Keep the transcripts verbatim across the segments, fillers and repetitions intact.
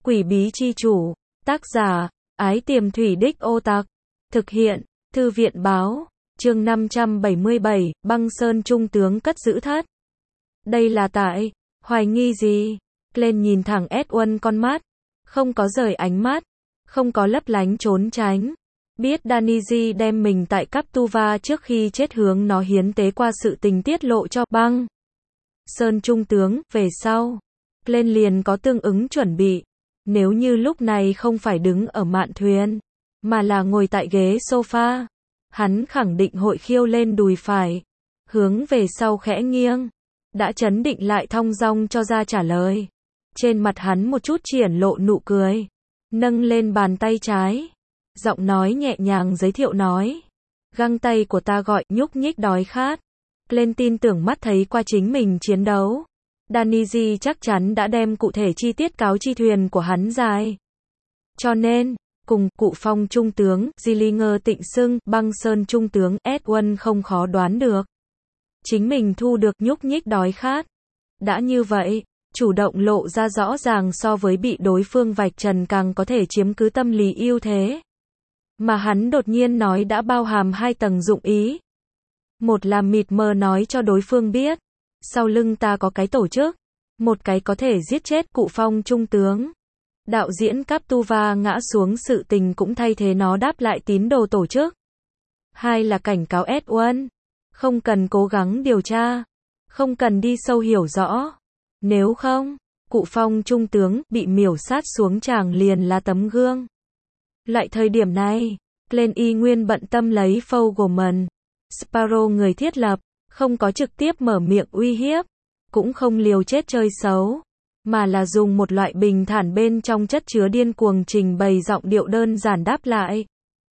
Quỷ bí chi chủ. Tác giả, Ái Tiềm Thủy Đích Ô Tặc. Thực hiện, Thư viện báo. Chương năm trăm bảy mươi bảy, Băng Sơn Trung tướng cất giữ thất. Đây là tại, hoài nghi gì? Glenn nhìn thẳng Edward con mắt. Không có rời ánh mắt. Không có lấp lánh trốn tránh. Biết Danny đem mình tại Captuva trước khi chết hướng nó hiến tế qua sự tình tiết lộ cho Băng Sơn Trung tướng, về sau. Glenn liền có tương ứng chuẩn bị. Nếu như lúc này không phải đứng ở mạn thuyền, mà là ngồi tại ghế sofa, hắn khẳng định hội khiêu lên đùi phải, hướng về sau khẽ nghiêng, đã chấn định lại thong dong cho ra trả lời. Trên mặt hắn một chút triển lộ nụ cười, nâng lên bàn tay trái, giọng nói nhẹ nhàng giới thiệu nói, găng tay của ta gọi nhúc nhích đói khát. Glenn tin tưởng mắt thấy qua chính mình chiến đấu. Danny chắc chắn đã đem cụ thể chi tiết cáo chi thuyền của hắn dài. Cho nên, cùng cụ Phong Trung tướng, Gillinger tịnh xưng, Băng Sơn Trung tướng, Edward không khó đoán được. Chính mình thu được nhúc nhích đói khát. Đã như vậy, chủ động lộ ra rõ ràng so với bị đối phương vạch trần càng có thể chiếm cứ tâm lý ưu thế. Mà hắn đột nhiên nói đã bao hàm hai tầng dụng ý. Một là mịt mờ nói cho đối phương biết, sau lưng ta có cái tổ chức, một cái có thể giết chết cụ Phong Trung tướng. Đạo diễn Captuva ngã xuống sự tình cũng thay thế nó đáp lại tín đồ tổ chức. Hai là cảnh cáo Edward, không cần cố gắng điều tra, không cần đi sâu hiểu rõ. Nếu không, cụ Phong Trung tướng bị miểu sát xuống tràng liền là tấm gương. Loại thời điểm này, Glenn y nguyên bận tâm lấy Fogelman, Sparrow người thiết lập, không có trực tiếp mở miệng uy hiếp, cũng không liều chết chơi xấu, mà là dùng một loại bình thản bên trong chất chứa điên cuồng trình bày giọng điệu đơn giản đáp lại.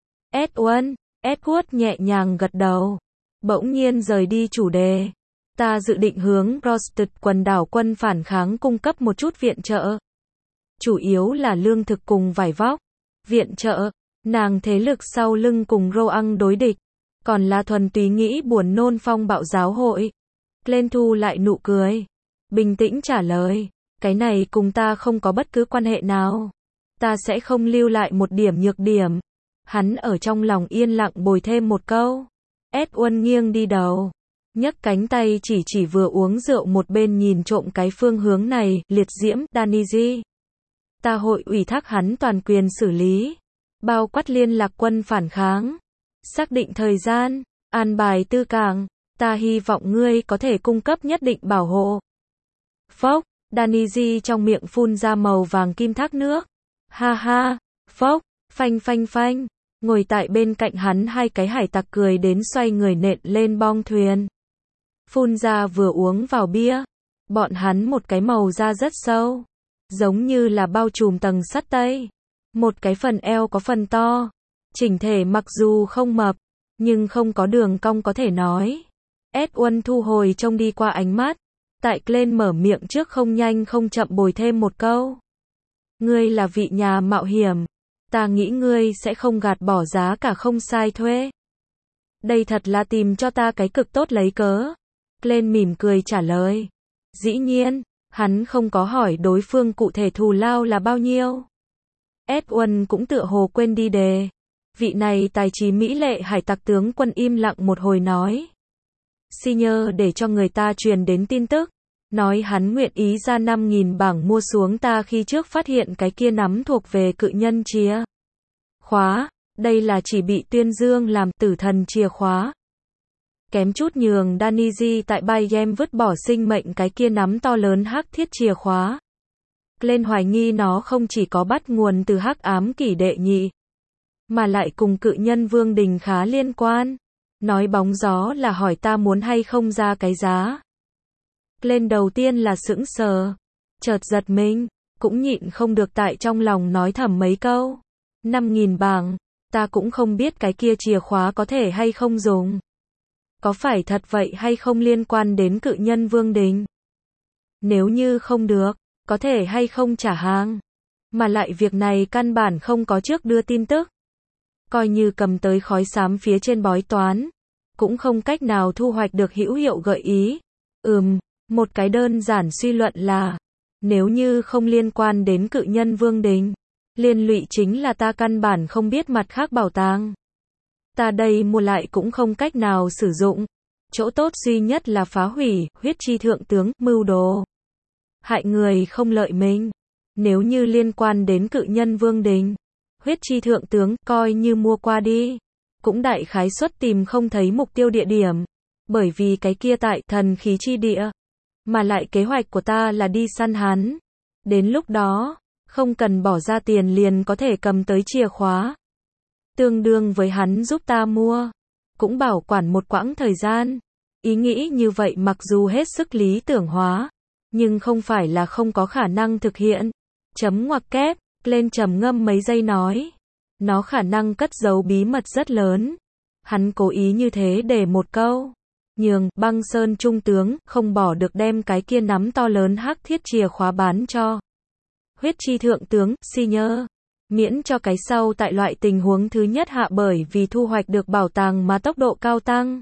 Edward, Edward nhẹ nhàng gật đầu, bỗng nhiên rời đi chủ đề. Ta dự định hướng Rosted quần đảo quân phản kháng cung cấp một chút viện trợ. Chủ yếu là lương thực cùng vải vóc. Viện trợ, nàng thế lực sau lưng cùng Roang đối địch, còn là thuần túy nghĩ buồn nôn phong bạo giáo hội. Glenn thu lại nụ cười, bình tĩnh trả lời, cái này cùng ta không có bất cứ quan hệ nào. Ta sẽ không lưu lại một điểm nhược điểm. Hắn ở trong lòng yên lặng bồi thêm một câu. Edward nghiêng đi đầu, nhấc cánh tay chỉ chỉ vừa uống rượu một bên nhìn trộm cái phương hướng này, liệt diễm, Danny. Ta hội ủy thác hắn toàn quyền xử lý, bao quát liên lạc quân phản kháng, xác định thời gian, an bài tư cảng, ta hy vọng ngươi có thể cung cấp nhất định bảo hộ. Phốc, Danny trong miệng phun ra màu vàng kim thác nước. Ha ha, phốc, phanh phanh phanh, ngồi tại bên cạnh hắn hai cái hải tặc cười đến xoay người nện lên bong thuyền. Phun ra vừa uống vào bia, bọn hắn một cái màu da rất sâu, giống như là bao trùm tầng sắt tây. Một cái phần eo có phần to, chỉnh thể mặc dù không mập, nhưng không có đường cong có thể nói. Edward thu hồi trông đi qua ánh mắt, tại Glenn mở miệng trước không nhanh không chậm bồi thêm một câu. Ngươi là vị nhà mạo hiểm, ta nghĩ ngươi sẽ không gạt bỏ giá cả không sai thuê. Đây thật là tìm cho ta cái cực tốt lấy cớ. Glenn mỉm cười trả lời. Dĩ nhiên, hắn không có hỏi đối phương cụ thể thù lao là bao nhiêu. Edward cũng tựa hồ quên đi đề. Vị này tài trí mỹ lệ hải tặc tướng quân im lặng một hồi nói. Senior để cho người ta truyền đến tin tức, nói hắn nguyện ý ra năm nghìn bảng mua xuống ta khi trước phát hiện cái kia nắm thuộc về cự nhân chìa khóa, đây là chỉ bị tuyên dương làm tử thần chìa khóa. Kém chút nhường Danny tại Bayem vứt bỏ sinh mệnh cái kia nắm to lớn hắc thiết chìa khóa. Glenn hoài nghi nó không chỉ có bắt nguồn từ hắc ám kỷ đệ nhị, mà lại cùng cự nhân vương đình khá liên quan. Nói bóng gió là hỏi ta muốn hay không ra cái giá. Glenn đầu tiên là sững sờ, chợt giật mình, cũng nhịn không được tại trong lòng nói thầm mấy câu. Năm nghìn bảng, ta cũng không biết cái kia chìa khóa có thể hay không dùng. Có phải thật vậy hay không liên quan đến cự nhân vương đình? Nếu như không được, có thể hay không trả hàng. Mà lại việc này căn bản không có trước đưa tin tức. Coi như cầm tới khói xám phía trên bói toán, cũng không cách nào thu hoạch được hữu hiệu gợi ý. Ừm, một cái đơn giản suy luận là, Nếu như không liên quan đến cự nhân Vương Đình, liên lụy chính là ta căn bản không biết mặt khác bảo tàng. Ta đây mua lại cũng không cách nào sử dụng. Chỗ tốt duy nhất là phá hủy, huyết chi thượng tướng, mưu đồ. Hại người không lợi mình. Nếu như liên quan đến cự nhân Vương Đình, huyết chi thượng tướng, coi như mua qua đi. Cũng đại khái suất tìm không thấy mục tiêu địa điểm. Bởi vì cái kia tại thần khí chi địa. Mà lại kế hoạch của ta là đi săn hắn. Đến lúc đó, không cần bỏ ra tiền liền có thể cầm tới chìa khóa. Tương đương với hắn giúp ta mua. Cũng bảo quản một quãng thời gian. Ý nghĩ như vậy mặc dù hết sức lý tưởng hóa, nhưng không phải là không có khả năng thực hiện. Chấm ngoặc kép, lên trầm ngâm mấy giây nói. Nó khả năng cất giấu bí mật rất lớn. Hắn cố ý như thế để một câu. Nhường, Băng Sơn trung tướng, không bỏ được đem cái kia nắm to lớn hắc thiết chìa khóa bán cho huyết chi thượng tướng, si nhơ. Miễn cho cái sau tại loại tình huống thứ nhất hạ bởi vì thu hoạch được bảo tàng mà tốc độ cao tăng.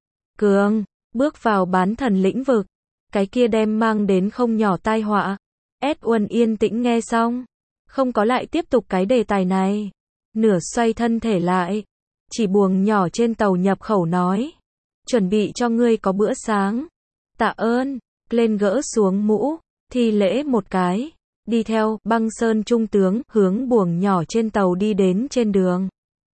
Cường, bước vào bán thần lĩnh vực. Cái kia đem mang đến không nhỏ tai họa. Edwin yên tĩnh nghe xong. Không có lại tiếp tục cái đề tài này. Nửa xoay thân thể lại. Chỉ buồng nhỏ trên tàu nhập khẩu nói. Chuẩn bị cho ngươi có bữa sáng. Tạ ơn. Lên gỡ xuống mũ. Thi lễ một cái. Đi theo, Băng Sơn trung tướng, hướng buồng nhỏ trên tàu đi đến trên đường.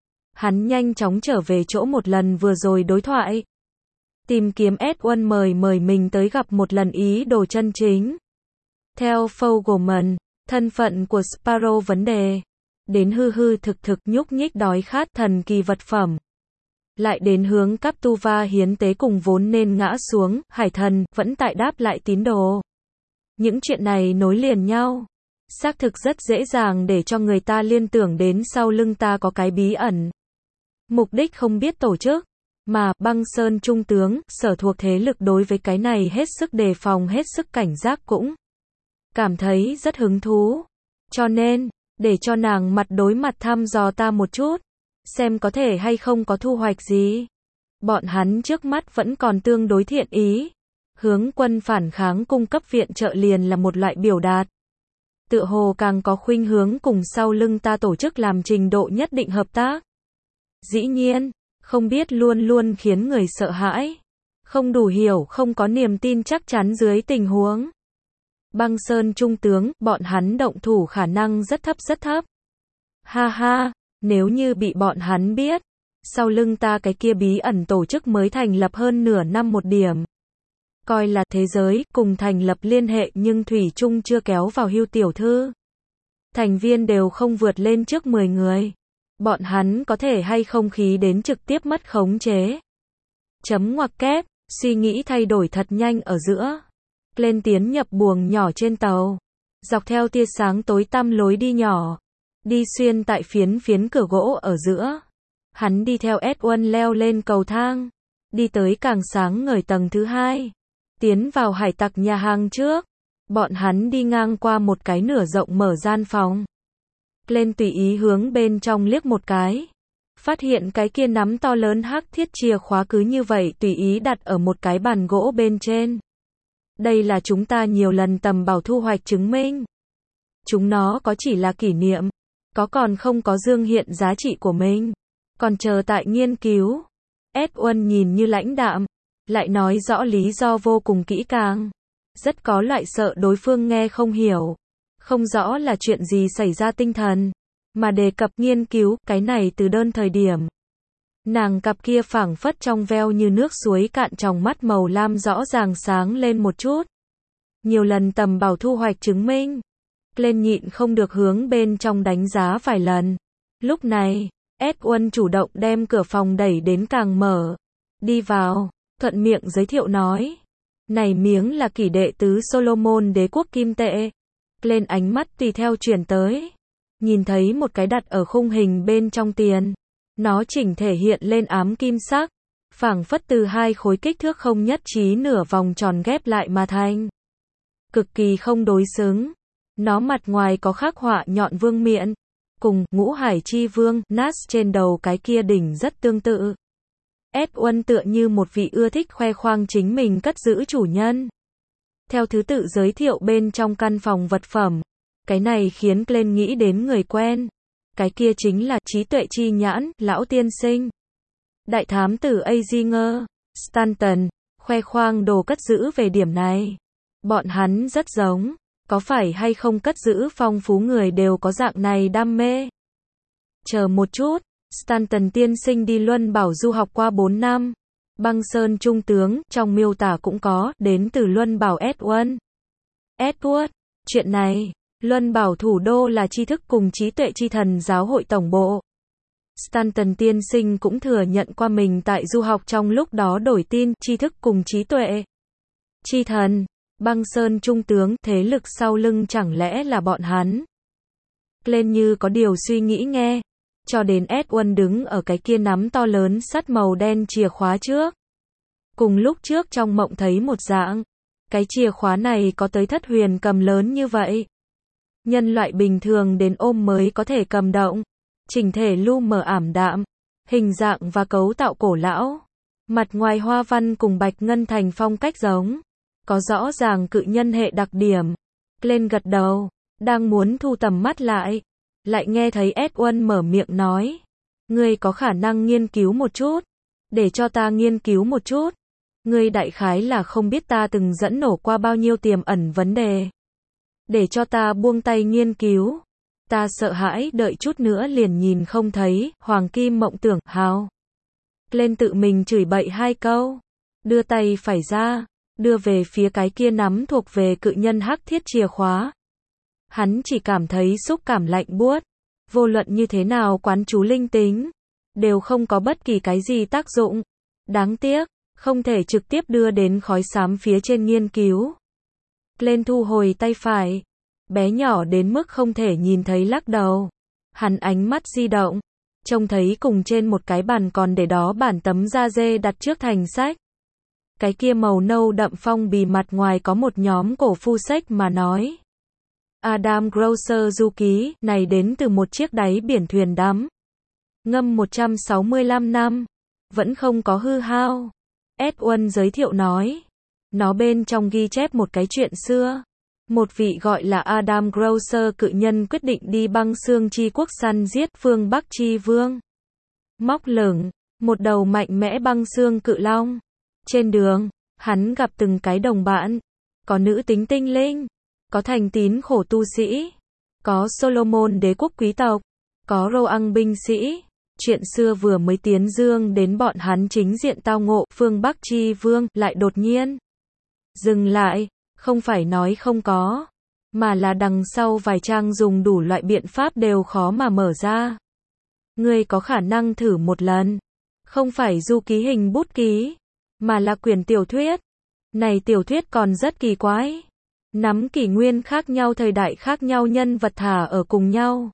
Hắn nhanh chóng trở về chỗ một lần vừa rồi đối thoại. Tìm kiếm Edwin mời mời mình tới gặp một lần ý đồ chân chính. Theo Fogelman, thân phận của Sparrow vấn đề. Đến hư hư thực thực nhúc nhích đói khát thần kỳ vật phẩm. Lại đến hướng Captuva hiến tế cùng vốn nên ngã xuống, hải thần, vẫn tại đáp lại tín đồ. Những chuyện này nối liền nhau. Xác thực rất dễ dàng để cho người ta liên tưởng đến sau lưng ta có cái bí ẩn. Mục đích không biết tổ chức. Mà, Băng Sơn trung tướng, sở thuộc thế lực đối với cái này hết sức đề phòng hết sức cảnh giác cũng. Cảm thấy rất hứng thú. Cho nên, để cho nàng mặt đối mặt thăm dò ta một chút. Xem có thể hay không có thu hoạch gì. Bọn hắn trước mắt vẫn còn tương đối thiện ý. Hướng quân phản kháng cung cấp viện trợ liền là một loại biểu đạt. Tựa hồ càng có khuynh hướng cùng sau lưng ta tổ chức làm trình độ nhất định hợp tác. Dĩ nhiên, không biết luôn luôn khiến người sợ hãi. Không đủ hiểu, không có niềm tin chắc chắn dưới tình huống. Băng Sơn trung tướng, bọn hắn động thủ khả năng rất thấp rất thấp. Ha ha, nếu như bị bọn hắn biết, sau lưng ta cái kia bí ẩn tổ chức mới thành lập hơn nửa năm một điểm. Coi là thế giới, cùng thành lập liên hệ nhưng thủy chung chưa kéo vào hưu tiểu thư. Thành viên đều không vượt lên trước mười người. Bọn hắn có thể hay không khí đến trực tiếp mất khống chế. Chấm ngoặc kép, suy nghĩ thay đổi thật nhanh ở giữa. Lên tiến nhập buồng nhỏ trên tàu. Dọc theo tia sáng tối tăm lối đi nhỏ. Đi xuyên tại phiến phiến cửa gỗ ở giữa. Hắn đi theo Edwin leo lên cầu thang. Đi tới càng sáng ngời tầng thứ hai. Tiến vào hải tặc nhà hàng trước. Bọn hắn đi ngang qua một cái nửa rộng mở gian phòng. Lên tùy ý hướng bên trong liếc một cái. Phát hiện cái kia nắm to lớn hắc thiết chìa khóa cứ như vậy tùy ý đặt ở một cái bàn gỗ bên trên. Đây là chúng ta nhiều lần tầm bảo thu hoạch chứng minh. Chúng nó có chỉ là kỷ niệm. Có còn không có dương hiện giá trị của mình. Còn chờ tại nghiên cứu. Edwin nhìn như lãnh đạm. Lại nói rõ lý do vô cùng kỹ càng. Rất có loại sợ đối phương nghe không hiểu. Không rõ là chuyện gì xảy ra tinh thần. Mà đề cập nghiên cứu, cái này từ đơn thời điểm. Nàng cặp kia phảng phất trong veo như nước suối cạn trong mắt màu lam rõ ràng sáng lên một chút. Nhiều lần tầm bảo thu hoạch chứng minh. Lên nhịn không được hướng bên trong đánh giá vài lần. Lúc này, Edwin chủ động đem cửa phòng đẩy đến càng mở. Đi vào, thuận miệng giới thiệu nói. Này miếng là kỷ đệ tứ Solomon đế quốc kim tệ. Lên ánh mắt tùy theo chuyển tới. Nhìn thấy một cái đặt ở khung hình bên trong tiền. Nó chỉnh thể hiện lên ám kim sắc. Phảng phất từ hai khối kích thước không nhất trí nửa vòng tròn ghép lại mà thành. Cực kỳ không đối xứng. Nó mặt ngoài có khắc họa nhọn vương miện. Cùng ngũ hải chi vương, Nas trên đầu cái kia đỉnh rất tương tự. Edwin tựa như một vị ưa thích khoe khoang chính mình cất giữ chủ nhân. theo thứ tự giới thiệu bên trong căn phòng vật phẩm. Cái này khiến Glenn nghĩ đến người quen. Cái kia chính là trí tuệ chi nhãn, lão tiên sinh. Đại thám tử Azinger, Stanton, khoe khoang đồ cất giữ về điểm này. Bọn hắn rất giống. Có phải hay không cất giữ phong phú người đều có dạng này đam mê? Chờ một chút, Stanton tiên sinh đi Luân Bảo du học qua bốn năm. Băng Sơn trung tướng, trong miêu tả cũng có, đến từ Luân Bảo Edward. Edward, chuyện này, Luân Bảo thủ đô là tri thức cùng trí tuệ chi thần giáo hội tổng bộ. Stanton tiên sinh cũng thừa nhận qua mình tại du học trong lúc đó đổi tin, tri thức cùng trí tuệ chi thần. Băng Sơn trung tướng, thế lực sau lưng chẳng lẽ là bọn hắn? Glenn như có điều suy nghĩ nghe. Cho đến Edward đứng ở cái kia nắm to lớn sắt màu đen chìa khóa trước. Cùng lúc trước trong mộng thấy một dạng. Cái chìa khóa này có tới thất huyền cầm lớn như vậy. Nhân loại bình thường đến ôm mới có thể cầm động. Chỉnh thể lu mờ ảm đạm. Hình dạng và cấu tạo cổ lão. Mặt ngoài hoa văn cùng bạch ngân thành phong cách giống. Có rõ ràng cự nhân hệ đặc điểm. Glenn gật đầu. Đang muốn thu tầm mắt lại. Lại nghe thấy Edward mở miệng nói. Ngươi có khả năng nghiên cứu một chút. Để cho ta nghiên cứu một chút. Ngươi đại khái là không biết ta từng dẫn nổ qua bao nhiêu tiềm ẩn vấn đề. Để cho ta buông tay nghiên cứu. Ta sợ hãi đợi chút nữa liền nhìn không thấy. Hoàng kim mộng tưởng, hào. Glenn tự mình chửi bậy hai câu. Đưa tay phải ra. Đưa về phía cái kia nắm thuộc về cự nhân hắc thiết chìa khóa. Hắn chỉ cảm thấy xúc cảm lạnh buốt. Vô luận như thế nào quán chú linh tính. Đều không có bất kỳ cái gì tác dụng. Đáng tiếc. Không thể trực tiếp đưa đến khói xám phía trên nghiên cứu. Glenn thu hồi tay phải. Bé nhỏ đến mức không thể nhìn thấy lắc đầu. Hắn ánh mắt di động. Trông thấy cùng trên một cái bàn còn để đó bản tấm da dê đặt trước thành sách. Cái kia màu nâu đậm phong bì mặt ngoài có một nhóm cổ phu sách mà nói. Adam Grocer du ký, này đến từ một chiếc đáy biển thuyền đắm. Ngâm một trăm sáu mươi lăm năm. Vẫn không có hư hao. Edward giới thiệu nói. Nó bên trong ghi chép một cái chuyện xưa. Một vị gọi là Adam Grocer cự nhân quyết định đi băng xương chi quốc săn giết phương Bắc chi vương. Móc lửng, một đầu mạnh mẽ băng xương cự long. Trên đường, hắn gặp từng cái đồng bạn. Có nữ tính tinh linh. Có thành tín khổ tu sĩ. Có Solomon đế quốc quý tộc. Có Roang binh sĩ. Chuyện xưa vừa mới tiến dương đến bọn hắn chính diện tao ngộ, phương Bắc chi vương, lại đột nhiên. Dừng lại, không phải nói không có. Mà là đằng sau vài trang dùng đủ loại biện pháp đều khó mà mở ra. Ngươi có khả năng thử một lần. Không phải du ký hình bút ký. Mà là quyển tiểu thuyết. Này tiểu thuyết còn rất kỳ quái. Nắm kỷ nguyên khác nhau thời đại khác nhau nhân vật thả ở cùng nhau.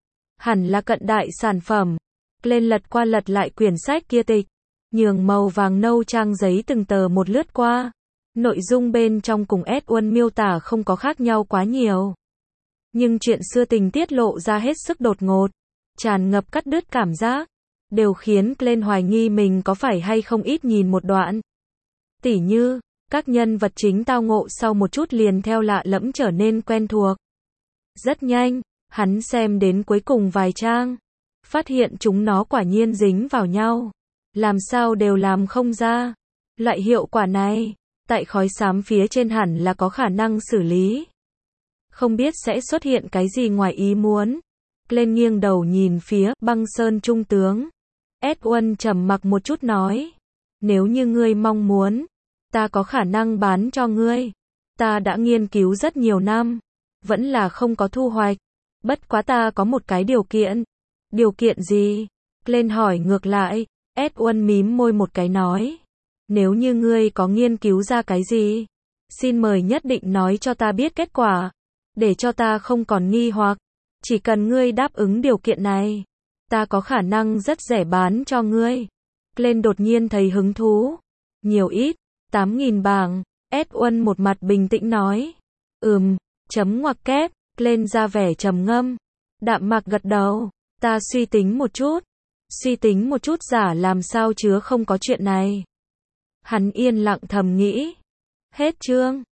Hẳn là cận đại sản phẩm. Lên lật qua lật lại quyển sách kia tịch. Nhường màu vàng nâu trang giấy từng tờ một lướt qua. Nội dung bên trong cùng Edward miêu tả không có khác nhau quá nhiều. Nhưng chuyện xưa tình tiết lộ ra hết sức đột ngột. Tràn ngập cắt đứt cảm giác. Đều khiến Glenn hoài nghi mình có phải hay không ít nhìn một đoạn. Tỉ như, các nhân vật chính tao ngộ sau một chút liền theo lạ lẫm trở nên quen thuộc. Rất nhanh, hắn xem đến cuối cùng vài trang. Phát hiện chúng nó quả nhiên dính vào nhau. Làm sao đều làm không ra. Loại hiệu quả này, tại khói xám phía trên hẳn là có khả năng xử lý. Không biết sẽ xuất hiện cái gì ngoài ý muốn. Glenn nghiêng đầu nhìn phía băng sơn trung tướng. Edward trầm mặc một chút nói. Nếu như ngươi mong muốn, ta có khả năng bán cho ngươi. Ta đã nghiên cứu rất nhiều năm. Vẫn là không có thu hoạch. Bất quá ta có một cái điều kiện. Điều kiện gì? Glenn hỏi ngược lại. Edward mím môi một cái nói. Nếu như ngươi có nghiên cứu ra cái gì, xin mời nhất định nói cho ta biết kết quả. Để cho ta không còn nghi hoặc. Chỉ cần ngươi đáp ứng điều kiện này, ta có khả năng rất rẻ bán cho ngươi. Glenn đột nhiên thấy hứng thú. Nhiều ít, tám nghìn bảng. Edward một mặt bình tĩnh nói. Ừm, chấm ngoặc kép. Glenn ra vẻ trầm ngâm. Đạm mạc gật đầu. Ta suy tính một chút. Suy tính một chút giả làm sao chứa không có chuyện này. Hắn yên lặng thầm nghĩ. Hết chương.